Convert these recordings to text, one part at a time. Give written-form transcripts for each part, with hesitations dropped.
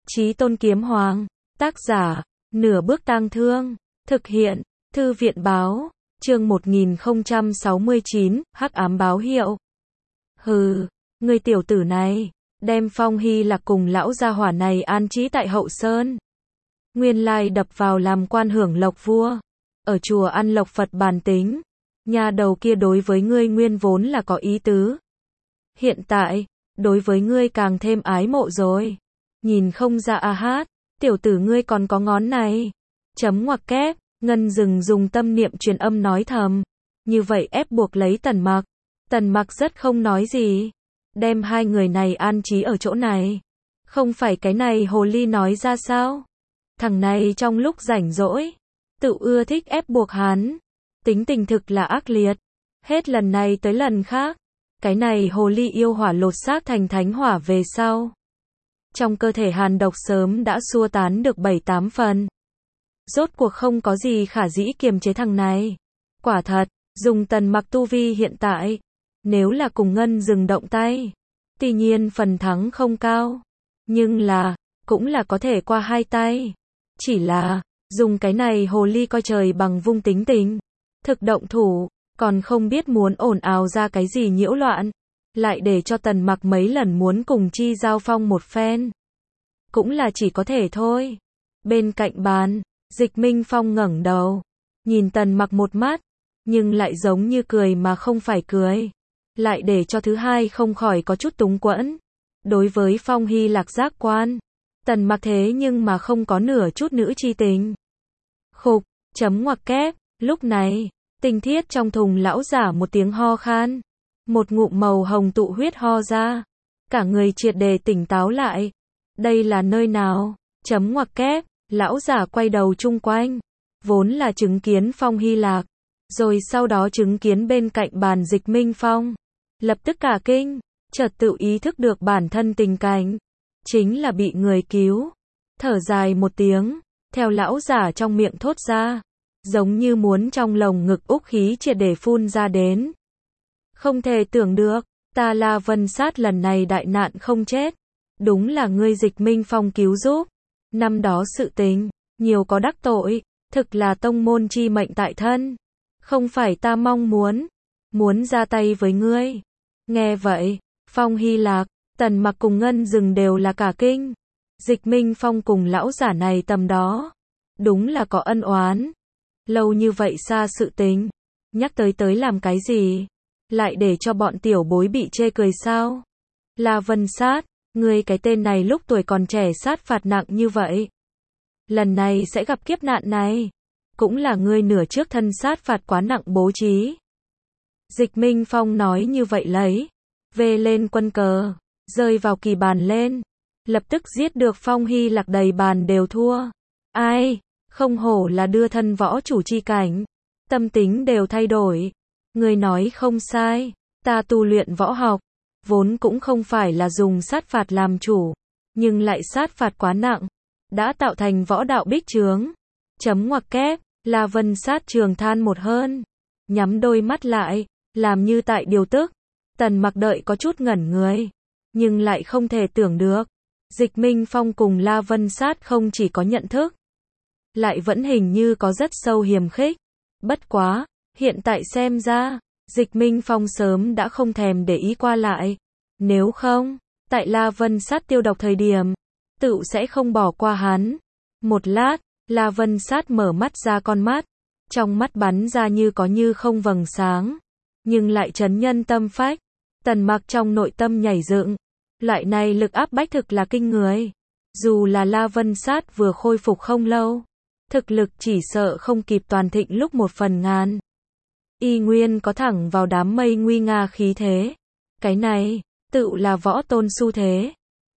Chí Tôn Kiếm Hoàng, tác giả, Nửa Bước Tang Thương, thực hiện, Thư viện báo, chương 1069, Hắc Ám Báo Hiệu. Hừ, người tiểu tử này, đem Phong Hy Lạc cùng lão gia hỏa này an trí tại Hậu Sơn. Nguyên lai đập vào làm quan hưởng lộc vua, ở chùa ăn lộc Phật bàn tính, nhà đầu kia đối với ngươi nguyên vốn là có ý tứ. Hiện tại, đối với ngươi càng thêm ái mộ rồi. Nhìn không ra a hát, tiểu tử ngươi còn có ngón này. Chấm ngoặc kép, Ngân Dừng dùng tâm niệm truyền âm nói thầm. Như vậy ép buộc lấy Tần Mặc. Tần Mặc rất không nói gì. Đem hai người này an trí ở chỗ này. Không phải cái này hồ ly nói ra sao? Thằng này trong lúc rảnh rỗi, tự ưa thích ép buộc hắn. Tính tình thực là ác liệt. Hết lần này tới lần khác. Cái này hồ ly yêu hỏa lột xác thành thánh hỏa về sau. Trong cơ thể hàn độc sớm đã xua tán được 7-8 phần. Rốt cuộc không có gì khả dĩ kiềm chế thằng này. Quả thật, dùng Tần Mặc tu vi hiện tại, nếu là cùng Ngân Dừng động tay, tuy nhiên phần thắng không cao, nhưng là, cũng là có thể qua hai tay. Chỉ là, dùng cái này hồ ly coi trời bằng vung tính tình, thực động thủ, còn không biết muốn ồn ào ra cái gì nhiễu loạn, lại để cho Tần Mặc mấy lần muốn cùng chi giao phong một phen. Cũng là chỉ có thể thôi. Bên cạnh bàn, Dịch Minh Phong ngẩng đầu, nhìn Tần Mặc một mắt, nhưng lại giống như cười mà không phải cười, lại để cho thứ hai không khỏi có chút túng quẫn. Đối với Phong Hy Lạc giác quan, Tần Mặc thế nhưng mà không có nửa chút nữ chi tình. Khục, chấm ngoặc kép, lúc này, Tinh Thiết trong thùng lão giả một tiếng ho khan, một ngụm màu hồng tụ huyết ho ra, cả người triệt để tỉnh táo lại. Đây là nơi nào? Chấm ngoặc kép, lão giả quay đầu chung quanh, vốn là chứng kiến Phong Hy Lạc, rồi sau đó chứng kiến bên cạnh bàn Dịch Minh Phong, lập tức cả kinh, chợt tự ý thức được bản thân tình cảnh, chính là bị người cứu. Thở dài một tiếng, theo lão giả trong miệng thốt ra, giống như muốn trong lồng ngực úc khí triệt để phun ra đến. Không thể tưởng được, ta La Vân Sát lần này đại nạn không chết, đúng là ngươi Dịch Minh Phong cứu giúp. Năm đó sự tình, nhiều có đắc tội, thực là tông môn chi mệnh tại thân. Không phải ta mong muốn ra tay với ngươi. Nghe vậy, Phong Hy Lạc, Tần Mặc cùng Ngân Dừng đều là cả kinh. Dịch Minh Phong cùng lão giả này tầm đó, đúng là có ân oán. Lâu như vậy xa sự tình, nhắc tới làm cái gì? Lại để cho bọn tiểu bối bị chê cười sao? La Vân Sát, ngươi cái tên này lúc tuổi còn trẻ sát phạt nặng như vậy. Lần này sẽ gặp kiếp nạn này. Cũng là ngươi nửa trước thân sát phạt quá nặng bố trí. Dịch Minh Phong nói như vậy lấy. Về lên quân cờ. Rơi vào kỳ bàn lên. Lập tức giết được Phong Hy Lạc đầy bàn đều thua. Ai, không hổ là đưa thân võ chủ chi cảnh. Tâm tính đều thay đổi. Ngươi nói không sai. Ta tu luyện võ học, vốn cũng không phải là dùng sát phạt làm chủ, nhưng lại sát phạt quá nặng, đã tạo thành võ đạo bích chướng. Chấm ngoặc kép, La Vân Sát trường than một hơn, nhắm đôi mắt lại, làm như tại điều tức. Tần Mặc đợi có chút ngẩn người, nhưng lại không thể tưởng được, Dịch Minh Phong cùng La Vân Sát không chỉ có nhận thức, lại vẫn hình như có rất sâu hiềm khích. Bất quá, hiện tại xem ra, Dịch Minh Phong sớm đã không thèm để ý qua lại. Nếu không, tại La Vân Sát tiêu độc thời điểm, tự sẽ không bỏ qua hắn. Một lát, La Vân Sát mở mắt ra con mắt, trong mắt bắn ra như có như không vầng sáng, nhưng lại chấn nhân tâm phách. Tần Mặc trong nội tâm nhảy dựng, loại này lực áp bách thực là kinh người. Dù là La Vân Sát vừa khôi phục không lâu, thực lực chỉ sợ không kịp toàn thịnh lúc 1/1000. Y nguyên có thẳng vào đám mây nguy nga khí thế. Cái này, tự là võ tôn xu thế.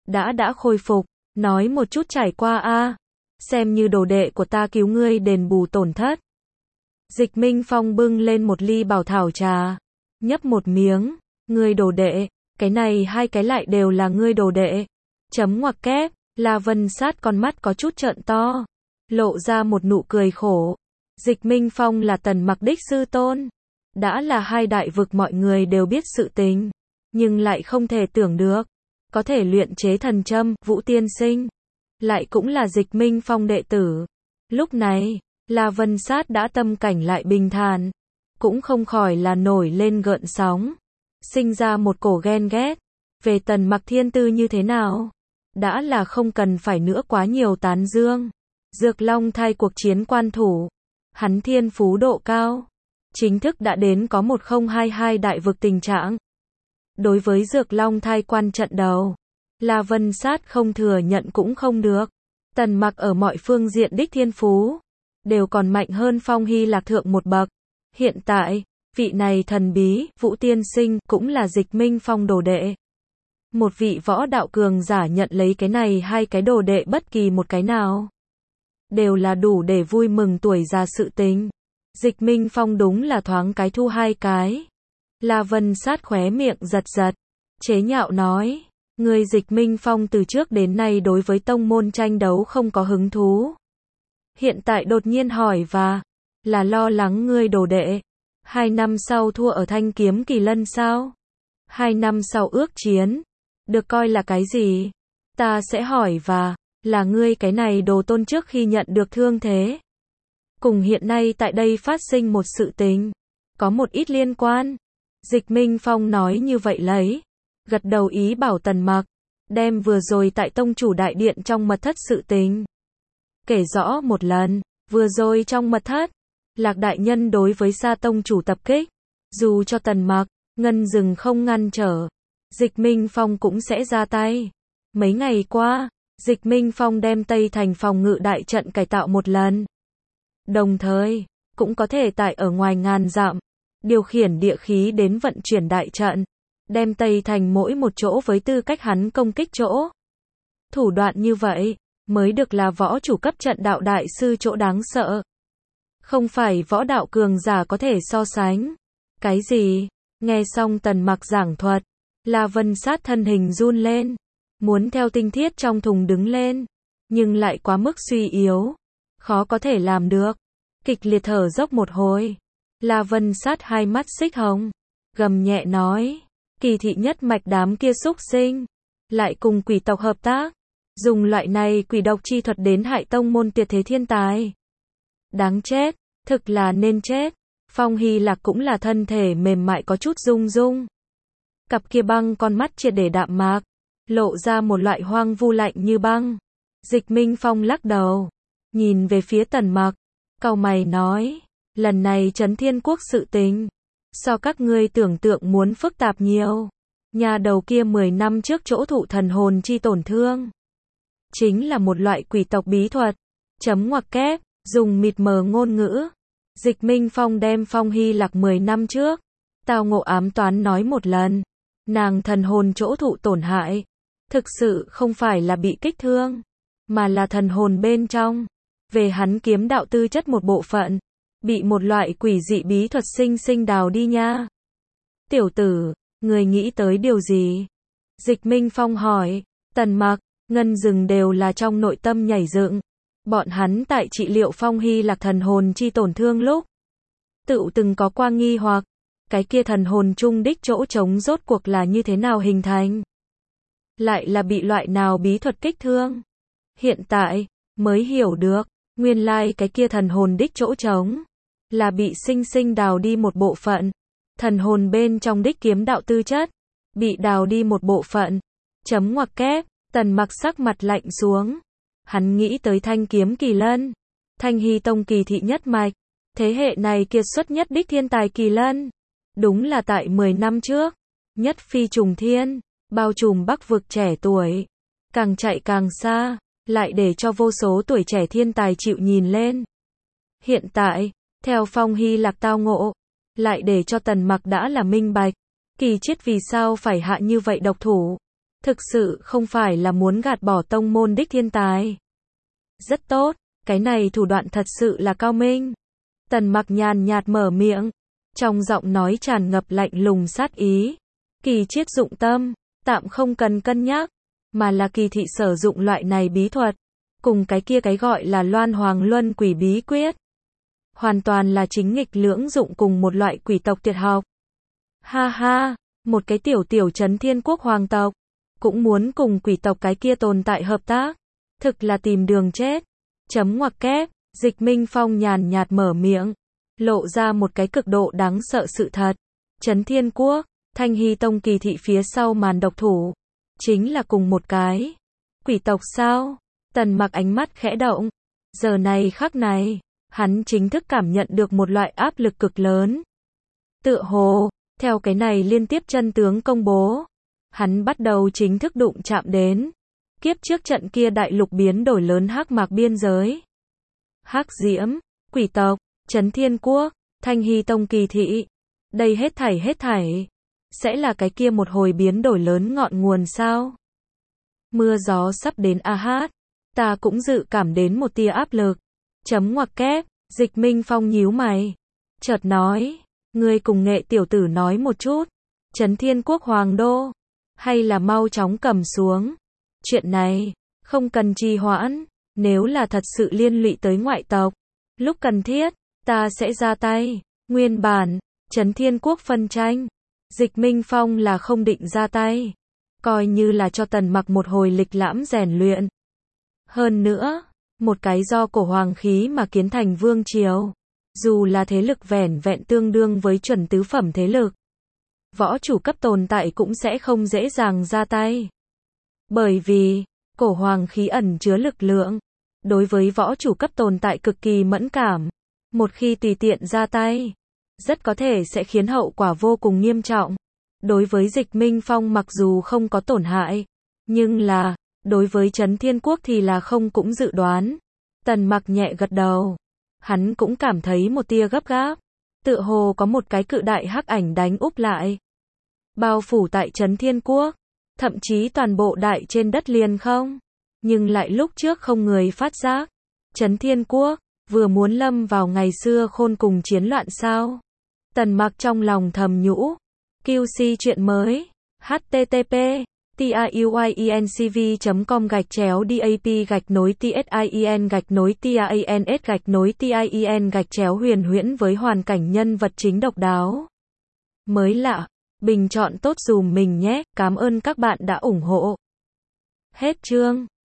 Đã khôi phục, nói một chút trải qua a, xem như đồ đệ của ta cứu ngươi đền bù tổn thất. Dịch Minh Phong bưng lên một ly bảo thảo trà, nhấp một miếng, ngươi đồ đệ, cái này hai cái lại đều là ngươi đồ đệ. Chấm ngoặc kép, La Vân Sát con mắt có chút trợn to, lộ ra một nụ cười khổ. Dịch Minh Phong là Tần Mặc đích sư tôn, đã là hai đại vực mọi người đều biết sự tình, nhưng lại không thể tưởng được, có thể luyện chế thần châm, Vũ tiên sinh. lại cũng là Dịch Minh Phong đệ tử. Lúc này, La Vân Sát đã tâm cảnh lại bình thản, cũng không khỏi là nổi lên gợn sóng, sinh ra một cổ ghen ghét. Về Tần Mặc thiên tư như thế nào? Đã là không cần phải nữa quá nhiều tán dương. Dược Long thai cuộc chiến quan thủ, hắn thiên phú độ cao, chính thức đã đến có 1022 đại vực tình trạng. Đối với Dược Long thai quan trận đầu, La Vân Sát không thừa nhận cũng không được. Tần Mặc ở mọi phương diện đích thiên phú đều còn mạnh hơn Phong Hy Lạc thượng một bậc. Hiện tại, vị này thần bí, Vũ Tiên Sinh cũng là Dịch Minh Phong đồ đệ. Một vị võ đạo cường giả nhận lấy cái này hai cái đồ đệ bất kỳ một cái nào, đều là đủ để vui mừng tuổi già sự tình. Dịch Minh Phong đúng là thoáng cái thu hai cái. La Vân Sát khóe miệng giật giật, chế nhạo nói, người Dịch Minh Phong từ trước đến nay đối với tông môn tranh đấu không có hứng thú. Hiện tại đột nhiên hỏi và là lo lắng ngươi đồ đệ 2 năm sau thua ở Thanh Kiếm Kỳ Lân sao? 2 năm sau ước chiến, được coi là cái gì? Ta sẽ hỏi và là ngươi cái này đồ tôn trước khi nhận được thương thế, cùng hiện nay tại đây phát sinh một sự tình, có một ít liên quan. Dịch Minh Phong nói như vậy lấy, gật đầu ý bảo Tần Mặc, đem vừa rồi tại tông chủ đại điện trong mật thất sự tình kể rõ một lần. Vừa rồi trong mật thất, Lạc đại nhân đối với Sa tông chủ tập kích, dù cho Tần Mặc, Ngân Dừng không ngăn trở, Dịch Minh Phong cũng sẽ ra tay. Mấy ngày qua, Dịch Minh Phong đem Tây Thành phòng ngự đại trận cải tạo một lần. Đồng thời, cũng có thể tại ở ngoài ngàn dặm, điều khiển địa khí đến vận chuyển đại trận, đem Tây Thành mỗi một chỗ với tư cách hắn công kích chỗ. Thủ đoạn như vậy, mới được là võ chủ cấp trận đạo đại sư chỗ đáng sợ. Không phải võ đạo cường giả có thể so sánh. Cái gì? Nghe xong Tần Mặc giảng thuật, La Vân Sát thân hình run lên, muốn theo tinh thiết trong thùng đứng lên, nhưng lại quá mức suy yếu, khó có thể làm được. Kịch liệt thở dốc một hồi, La Vân Sát hai mắt xích hồng, gầm nhẹ nói, Kỳ thị nhất mạch đám kia xúc sinh, lại cùng quỷ tộc hợp tác, dùng loại này quỷ độc chi thuật đến hại tông môn tuyệt thế thiên tài. Đáng chết, thực là nên chết. Phong Hy Lạc cũng là thân thể mềm mại có chút rung rung. Cặp kia băng con mắt triệt để đạm mạc, lộ ra một loại hoang vu lạnh như băng. Dịch Minh Phong lắc đầu, nhìn về phía Tần Mặc, cau mày nói, lần này Trấn Thiên Quốc sự tình, so các ngươi tưởng tượng muốn phức tạp nhiều. Nhà đầu kia 10 năm trước chỗ thụ thần hồn chi tổn thương, chính là một loại quỷ tộc bí thuật. Chấm ngoặc kép, dùng mịt mờ ngôn ngữ. Dịch Minh Phong đem Phong Hy Lạc 10 năm trước, tao ngộ ám toán nói một lần. Nàng thần hồn chỗ thụ tổn hại, thực sự không phải là bị kích thương, mà là thần hồn bên trong. Về hắn kiếm đạo tư chất một bộ phận, bị một loại quỷ dị bí thuật sinh sinh đào đi nha. Tiểu tử, người nghĩ tới điều gì? Dịch Minh Phong hỏi. Tần Mặc, Ngân Dừng đều là trong nội tâm nhảy dựng. Bọn hắn tại trị liệu Phong Hy Lạc thần hồn chi tổn thương lúc, tự từng có qua nghi hoặc, cái kia thần hồn trung đích chỗ trống rốt cuộc là như thế nào hình thành? Lại là bị loại nào bí thuật kích thương? Hiện tại, mới hiểu được, nguyên lai cái kia thần hồn đích chỗ trống, là bị sinh sinh đào đi một bộ phận. Thần hồn bên trong đích kiếm đạo tư chất, bị đào đi một bộ phận. Chấm ngoặc kép, Tần Mặc sắc mặt lạnh xuống. Hắn nghĩ tới Thanh Kiếm Kỳ Lân, Thanh Hy Tông kỳ thị nhất mạch, thế hệ này kiệt xuất nhất đích thiên tài Kỳ Lân. Đúng là tại 10 năm trước, nhất phi trùng thiên, bao trùm Bắc vực trẻ tuổi, càng chạy càng xa, lại để cho vô số tuổi trẻ thiên tài chịu nhìn lên. Hiện tại, theo Phong Hy Lạc tao ngộ, lại để cho Tần Mặc đã là minh bạch, Kỳ Chiết vì sao phải hạ như vậy độc thủ. Thực sự không phải là muốn gạt bỏ tông môn đích thiên tài. Rất tốt, cái này thủ đoạn thật sự là cao minh. Tần Mặc nhàn nhạt mở miệng, trong giọng nói tràn ngập lạnh lùng sát ý. Kỳ Chiết dụng tâm, tạm không cần cân nhắc, mà là Kỳ thị sử dụng loại này bí thuật, cùng cái kia cái gọi là Loan Hoàng Luân Quỷ Bí Quyết, hoàn toàn là chính nghịch lưỡng dụng cùng một loại quỷ tộc tuyệt học. Ha ha, một cái tiểu Trấn Thiên Quốc hoàng tộc, cũng muốn cùng quỷ tộc cái kia tồn tại hợp tác. thực là tìm đường chết. Chấm ngoặc kép, Dịch Minh Phong nhàn nhạt mở miệng, lộ ra một cái cực độ đáng sợ sự thật. Trấn Thiên Quốc, Thanh Hy Tông kỳ thị phía sau màn độc thủ, chính là cùng một cái quỷ tộc sao? Tần Mặc ánh mắt khẽ động. Giờ này khắc này, hắn chính thức cảm nhận được một loại áp lực cực lớn. Tựa hồ, theo cái này liên tiếp chân tướng công bố, hắn bắt đầu chính thức đụng chạm đến kiếp trước trận kia đại lục biến đổi lớn hắc mạc biên giới. Hắc Diễm, quỷ tộc, Trấn Thiên Quốc, Thanh Hy Tông kỳ thị. Đây hết thảy, sẽ là cái kia một hồi biến đổi lớn ngọn nguồn sao? Mưa gió sắp đến a hát, ta cũng dự cảm đến một tia áp lực. Chấm ngoặc kép, Dịch Minh Phong nhíu mày, chợt nói, ngươi cùng Nghệ tiểu tử nói một chút, Trấn Thiên Quốc hoàng đô, hay là mau chóng cầm xuống. Chuyện này, không cần trì hoãn, nếu là thật sự liên lụy tới ngoại tộc, lúc cần thiết, ta sẽ ra tay. Nguyên bản, Trấn Thiên Quốc phân tranh, Dịch Minh Phong là không định ra tay, coi như là cho Tần Mặc một hồi lịch lãm rèn luyện. Hơn nữa, một cái do cổ hoàng khí mà kiến thành vương triều, dù là thế lực vẻn vẹn tương đương với chuẩn tứ phẩm thế lực, võ chủ cấp tồn tại cũng sẽ không dễ dàng ra tay. Bởi vì, cổ hoàng khí ẩn chứa lực lượng, đối với võ chủ cấp tồn tại cực kỳ mẫn cảm, một khi tùy tiện ra tay, rất có thể sẽ khiến hậu quả vô cùng nghiêm trọng. Đối với Dịch Minh Phong mặc dù không có tổn hại, nhưng là, đối với Trấn Thiên Quốc thì là không cũng dự đoán. Tần Mặc nhẹ gật đầu, hắn cũng cảm thấy một tia gấp gáp, tựa hồ có một cái cự đại hắc ảnh đánh úp lại, bao phủ tại Trấn Thiên Quốc, thậm chí toàn bộ đại trên đất liền không, nhưng lại lúc trước không người phát giác. Trấn Thiên Quốc vừa muốn lâm vào ngày xưa khôn cùng chiến loạn sao? Tần Mặc trong lòng thầm nhủ. QC chuyện mới. http tiuyencv.com/dap-tin-tin-huyền huyễn với hoàn cảnh nhân vật chính độc đáo, mới lạ, bình chọn tốt dùm mình nhé, cảm ơn các bạn đã ủng hộ. Hết chương.